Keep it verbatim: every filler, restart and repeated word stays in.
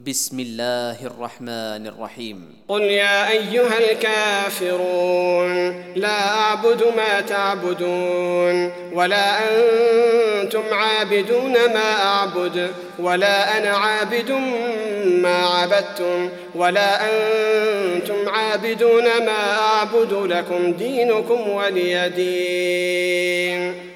بسم الله الرحمن الرحيم قل يا أيها الكافرون لا أعبد ما تعبدون ولا أنتم عابدون ما أعبد ولا أنا عابد ما عبدتم ولا أنتم عابدون ما أعبد لكم دينكم ولي دين.